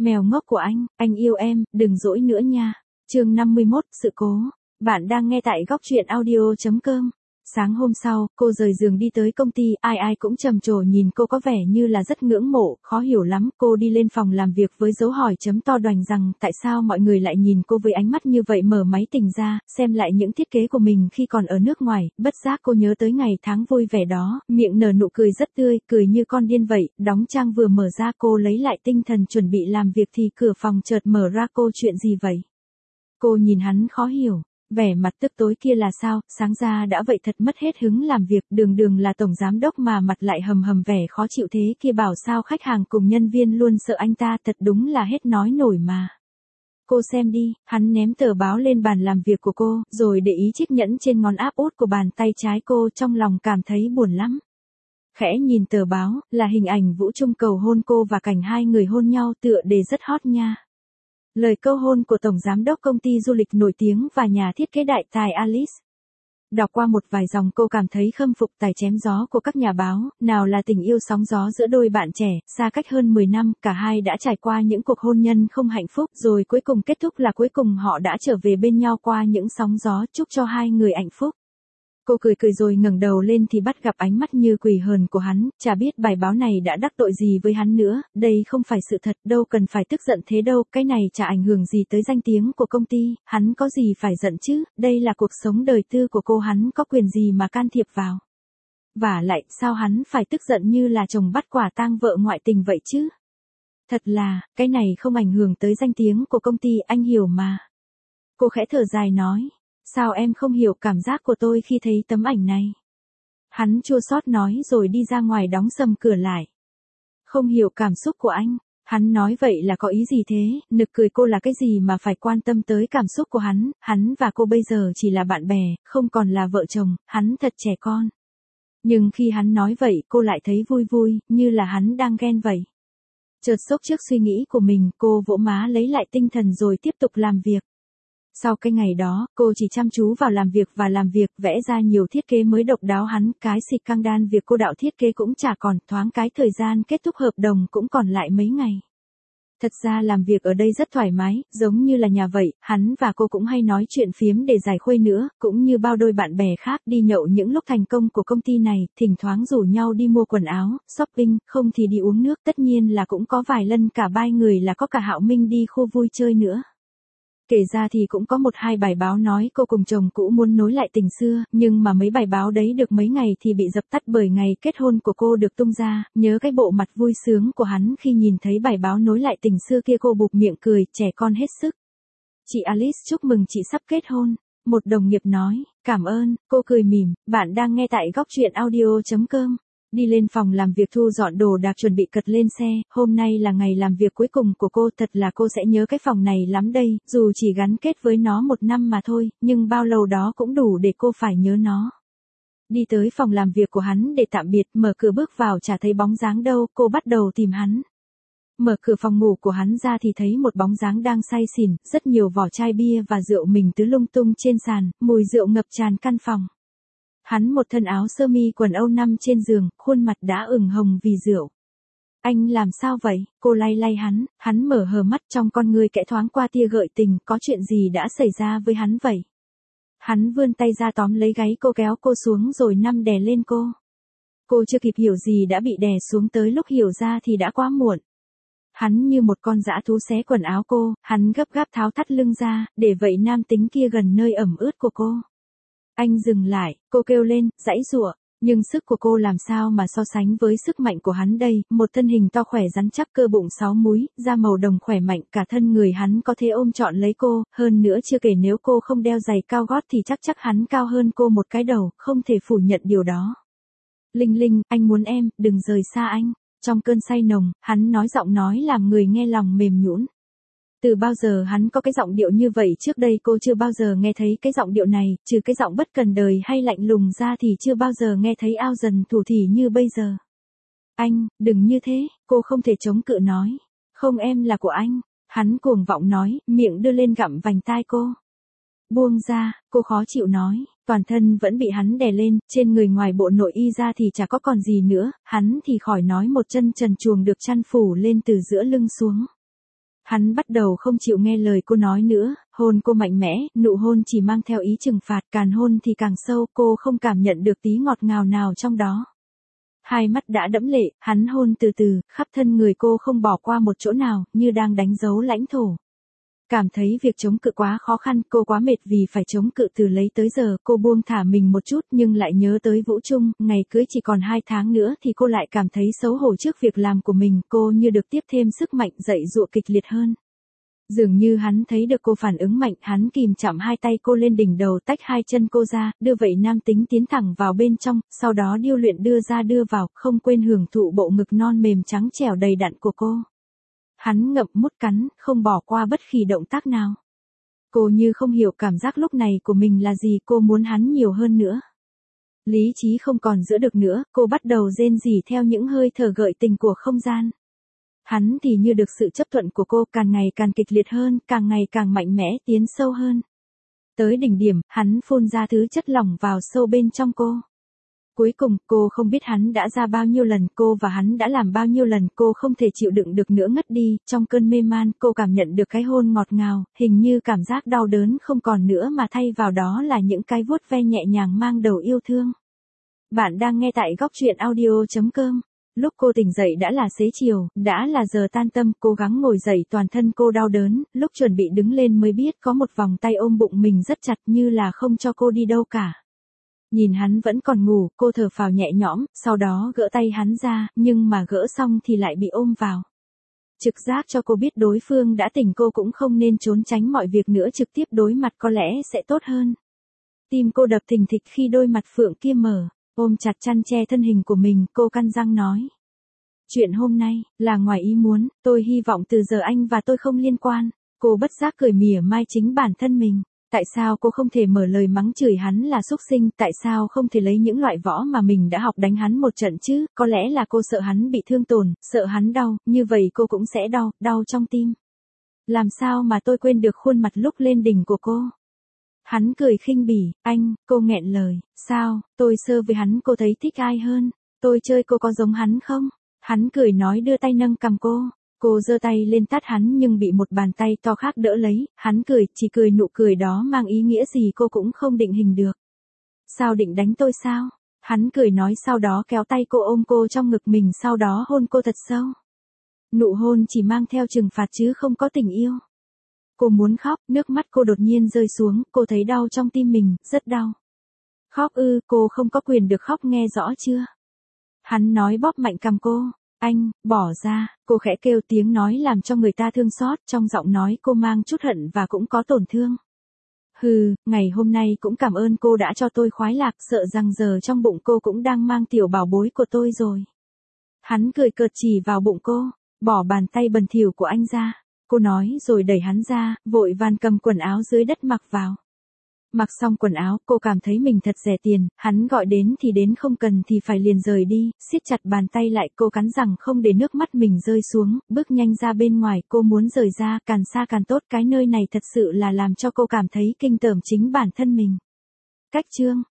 Mèo ngốc của anh yêu em, đừng dỗi nữa nha. Chương 51, sự cố. Bạn đang nghe tại góc truyện audio.com. Sáng hôm sau, cô rời giường đi tới công ty, ai cũng trầm trồ nhìn cô có vẻ như là rất ngưỡng mộ, khó hiểu lắm. Cô đi lên phòng làm việc với dấu hỏi chấm to đoành rằng tại sao mọi người lại nhìn cô với ánh mắt như vậy. Mở máy tính ra, xem lại những thiết kế của mình khi còn ở nước ngoài, bất giác cô nhớ tới ngày tháng vui vẻ đó, miệng nở nụ cười rất tươi, cười như con điên vậy. Đóng trang vừa mở ra cô lấy lại tinh thần chuẩn bị làm việc thì cửa phòng chợt mở ra. Cô chuyện gì vậy? Cô nhìn hắn khó hiểu. Vẻ mặt tức tối kia là sao, sáng ra đã vậy thật mất hết hứng làm việc, đường là tổng giám đốc mà mặt lại hầm vẻ khó chịu thế kia, bảo sao khách hàng cùng nhân viên luôn sợ anh ta, thật đúng là hết nói nổi mà. Cô xem đi, hắn ném tờ báo lên bàn làm việc của cô, rồi để ý chiếc nhẫn trên ngón áp út của bàn tay trái cô, trong lòng cảm thấy buồn lắm. Khẽ nhìn tờ báo, là hình ảnh Vũ Trung cầu hôn cô và cảnh hai người hôn nhau, tựa đề rất hot nha. Lời câu hôn của Tổng Giám đốc công ty du lịch nổi tiếng và nhà thiết kế đại tài Alice. Đọc qua một vài dòng cô cảm thấy khâm phục tài chém gió của các nhà báo, nào là tình yêu sóng gió giữa đôi bạn trẻ, xa cách hơn 10 năm, cả hai đã trải qua những cuộc hôn nhân không hạnh phúc, rồi cuối cùng kết thúc là cuối cùng họ đã trở về bên nhau qua những sóng gió, chúc cho hai người hạnh phúc. Cô cười rồi ngẩng đầu lên thì bắt gặp ánh mắt như quỷ hờn của hắn, chả biết bài báo này đã đắc tội gì với hắn nữa, đây không phải sự thật, đâu cần phải tức giận thế đâu, cái này chả ảnh hưởng gì tới danh tiếng của công ty, hắn có gì phải giận chứ, đây là cuộc sống đời tư của cô, hắn có quyền gì mà can thiệp vào. Vả lại, sao hắn phải tức giận như là chồng bắt quả tang vợ ngoại tình vậy chứ? Thật là, cái này không ảnh hưởng tới danh tiếng của công ty, anh hiểu mà. Cô khẽ thở dài nói. Sao em không hiểu cảm giác của tôi khi thấy tấm ảnh này? Hắn chua xót nói rồi đi ra ngoài đóng sầm cửa lại. Không hiểu cảm xúc của anh. Hắn nói vậy là có ý gì thế? Nực cười, cô là cái gì mà phải quan tâm tới cảm xúc của hắn và cô bây giờ chỉ là bạn bè, không còn là vợ chồng, hắn thật trẻ con. Nhưng khi hắn nói vậy cô lại thấy vui, như là hắn đang ghen vậy. Chợt sốc trước suy nghĩ của mình, cô vỗ má lấy lại tinh thần rồi tiếp tục làm việc. Sau cái ngày đó, cô chỉ chăm chú vào làm việc, vẽ ra nhiều thiết kế mới độc đáo. Cái xịt căng đan việc cô đạo thiết kế cũng chả còn, thoáng cái thời gian kết thúc hợp đồng cũng còn lại mấy ngày. Thật ra làm việc ở đây rất thoải mái, giống như là nhà vậy, hắn và cô cũng hay nói chuyện phiếm để giải khuây nữa, cũng như bao đôi bạn bè khác đi nhậu những lúc thành công của công ty này, thỉnh thoảng rủ nhau đi mua quần áo, shopping, không thì đi uống nước, tất nhiên là cũng có vài lần cả ba người là có cả Hạo Minh đi khu vui chơi nữa. Kể ra thì cũng có một hai bài báo nói cô cùng chồng cũ muốn nối lại tình xưa, nhưng mà mấy bài báo đấy được mấy ngày thì bị dập tắt bởi ngày kết hôn của cô được tung ra, nhớ cái bộ mặt vui sướng của hắn khi nhìn thấy bài báo nối lại tình xưa kia, cô bụp miệng cười, trẻ con hết sức. Chị Alice chúc mừng chị sắp kết hôn, một đồng nghiệp nói, cảm ơn, cô cười mỉm, bạn đang nghe tại góc truyện audio.com. Đi lên phòng làm việc thu dọn đồ đạc chuẩn bị cật lên xe, hôm nay là ngày làm việc cuối cùng của cô, thật là cô sẽ nhớ cái phòng này lắm đây, dù chỉ gắn kết với nó 1 năm mà thôi, nhưng bao lâu đó cũng đủ để cô phải nhớ nó. Đi tới phòng làm việc của hắn để tạm biệt, mở cửa bước vào chả thấy bóng dáng đâu, cô bắt đầu tìm hắn. Mở cửa phòng ngủ của hắn ra thì thấy một bóng dáng đang say xỉn, rất nhiều vỏ chai bia và rượu mình tứ lung tung trên sàn, mùi rượu ngập tràn căn phòng. Hắn một thân áo sơ mi quần âu nằm trên giường, khuôn mặt đã ửng hồng vì rượu. Anh làm sao vậy? Cô lay hắn mở hờ mắt, trong con người kẽ thoáng qua tia gợi tình, có chuyện gì đã xảy ra với hắn vậy? Hắn vươn tay ra tóm lấy gáy cô, kéo cô xuống rồi nằm đè lên cô. Cô chưa kịp hiểu gì đã bị đè xuống, tới lúc hiểu ra thì đã quá muộn. Hắn như một con dã thú xé quần áo cô, hắn gấp gáp tháo thắt lưng ra, để vậy nam tính kia gần nơi ẩm ướt của cô. Anh dừng lại, cô kêu lên, giãy giụa, nhưng sức của cô làm sao mà so sánh với sức mạnh của hắn đây, một thân hình to khỏe rắn chắc, cơ bụng 6 múi, da màu đồng khỏe mạnh, cả thân người hắn có thể ôm trọn lấy cô, hơn nữa chưa kể nếu cô không đeo giày cao gót thì chắc hắn cao hơn cô một cái đầu, không thể phủ nhận điều đó. Linh, anh muốn em, đừng rời xa anh. Trong cơn say nồng, hắn nói giọng nói làm người nghe lòng mềm nhũn. Từ bao giờ hắn có cái giọng điệu như vậy, trước đây cô chưa bao giờ nghe thấy cái giọng điệu này, trừ cái giọng bất cần đời hay lạnh lùng ra thì chưa bao giờ nghe thấy ao dần thủ thỉ như bây giờ. Anh, đừng như thế, cô không thể chống cự nói. Không, em là của anh. Hắn cuồng vọng nói, miệng đưa lên gặm vành tai cô. Buông ra, cô khó chịu nói, toàn thân vẫn bị hắn đè lên, trên người ngoài bộ nội y ra thì chả có còn gì nữa, hắn thì khỏi nói, một chân trần truồng được chăn phủ lên từ giữa lưng xuống. Hắn bắt đầu không chịu nghe lời cô nói nữa, hôn cô mạnh mẽ, nụ hôn chỉ mang theo ý trừng phạt, càng hôn thì càng sâu, cô không cảm nhận được tí ngọt ngào nào trong đó. Hai mắt đã đẫm lệ, hắn hôn từ từ, khắp thân người cô không bỏ qua một chỗ nào, như đang đánh dấu lãnh thổ. Cảm thấy việc chống cự quá khó khăn, cô quá mệt vì phải chống cự từ lấy tới giờ, cô buông thả mình một chút nhưng lại nhớ tới Vũ Trung, ngày cưới chỉ còn 2 tháng nữa thì cô lại cảm thấy xấu hổ trước việc làm của mình, cô như được tiếp thêm sức mạnh dậy dụa kịch liệt hơn. Dường như hắn thấy được cô phản ứng mạnh, hắn kìm chạm hai tay cô lên đỉnh đầu, tách hai chân cô ra, đưa vậy nam tính tiến thẳng vào bên trong, sau đó điêu luyện đưa ra đưa vào, không quên hưởng thụ bộ ngực non mềm trắng trẻo đầy đặn của cô. Hắn ngậm mút cắn, không bỏ qua bất kỳ động tác nào. Cô như không hiểu cảm giác lúc này của mình là gì, cô muốn hắn nhiều hơn nữa. Lý trí không còn giữ được nữa, cô bắt đầu rên rỉ theo những hơi thở gợi tình của không gian. Hắn thì như được sự chấp thuận của cô, càng ngày càng kịch liệt hơn, càng ngày càng mạnh mẽ, tiến sâu hơn. Tới đỉnh điểm, hắn phun ra thứ chất lỏng vào sâu bên trong cô. Cuối cùng, cô không biết hắn đã ra bao nhiêu lần, cô và hắn đã làm bao nhiêu lần, cô không thể chịu đựng được nữa ngất đi, trong cơn mê man, cô cảm nhận được cái hôn ngọt ngào, hình như cảm giác đau đớn không còn nữa mà thay vào đó là những cái vuốt ve nhẹ nhàng mang đầu yêu thương. Bạn đang nghe tại góc truyện audio.com. Lúc cô tỉnh dậy đã là xế chiều, đã là giờ tan tầm, cố gắng ngồi dậy toàn thân cô đau đớn, lúc chuẩn bị đứng lên mới biết có một vòng tay ôm bụng mình rất chặt như là không cho cô đi đâu cả. Nhìn hắn vẫn còn ngủ, cô thở phào nhẹ nhõm, sau đó gỡ tay hắn ra, nhưng mà gỡ xong thì lại bị ôm vào. Trực giác cho cô biết đối phương đã tỉnh, cô cũng không nên trốn tránh mọi việc nữa, trực tiếp đối mặt có lẽ sẽ tốt hơn. Tim cô đập thình thịch khi đôi mặt phượng kia mở, ôm chặt chăn che thân hình của mình, cô cắn răng nói. Chuyện hôm nay, là ngoài ý muốn, tôi hy vọng từ giờ anh và tôi không liên quan. Cô bất giác cười mỉa mai chính bản thân mình. Tại sao cô không thể mở lời mắng chửi hắn là xúc sinh, tại sao không thể lấy những loại võ mà mình đã học đánh hắn một trận chứ, có lẽ là cô sợ hắn bị thương tổn, sợ hắn đau, như vậy cô cũng sẽ đau, đau trong tim. Làm sao mà tôi quên được khuôn mặt lúc lên đỉnh của cô. Hắn cười khinh bỉ, anh, cô nghẹn lời, sao, tôi sơ với hắn, cô thấy thích ai hơn, tôi chơi cô có giống hắn không? Hắn cười nói đưa tay nâng cằm cô. Cô giơ tay lên tát hắn nhưng bị một bàn tay to khác đỡ lấy, hắn cười, chỉ cười nụ cười đó mang ý nghĩa gì cô cũng không định hình được. Sao định đánh tôi sao? Hắn cười nói sau đó kéo tay cô ôm cô trong ngực mình sau đó hôn cô thật sâu. Nụ hôn chỉ mang theo trừng phạt chứ không có tình yêu. Cô muốn khóc, nước mắt cô đột nhiên rơi xuống, cô thấy đau trong tim mình, rất đau. Khóc ư, cô không có quyền được khóc, nghe rõ chưa? Hắn nói bóp mạnh cằm cô. Anh, bỏ ra, cô khẽ kêu tiếng nói làm cho người ta thương xót, trong giọng nói cô mang chút hận và cũng có tổn thương. Hừ, ngày hôm nay cũng cảm ơn cô đã cho tôi khoái lạc, sợ rằng giờ trong bụng cô cũng đang mang tiểu bảo bối của tôi rồi. Hắn cười cợt chỉ vào bụng cô, bỏ bàn tay bẩn thỉu của anh ra. Cô nói rồi đẩy hắn ra, vội vàng cầm quần áo dưới đất mặc vào. Mặc xong quần áo, cô cảm thấy mình thật rẻ tiền, hắn gọi đến thì đến, không cần thì phải liền rời đi, siết chặt bàn tay lại, cô cắn răng không để nước mắt mình rơi xuống, bước nhanh ra bên ngoài, cô muốn rời ra, càng xa càng tốt, cái nơi này thật sự là làm cho cô cảm thấy kinh tởm chính bản thân mình. Cách chương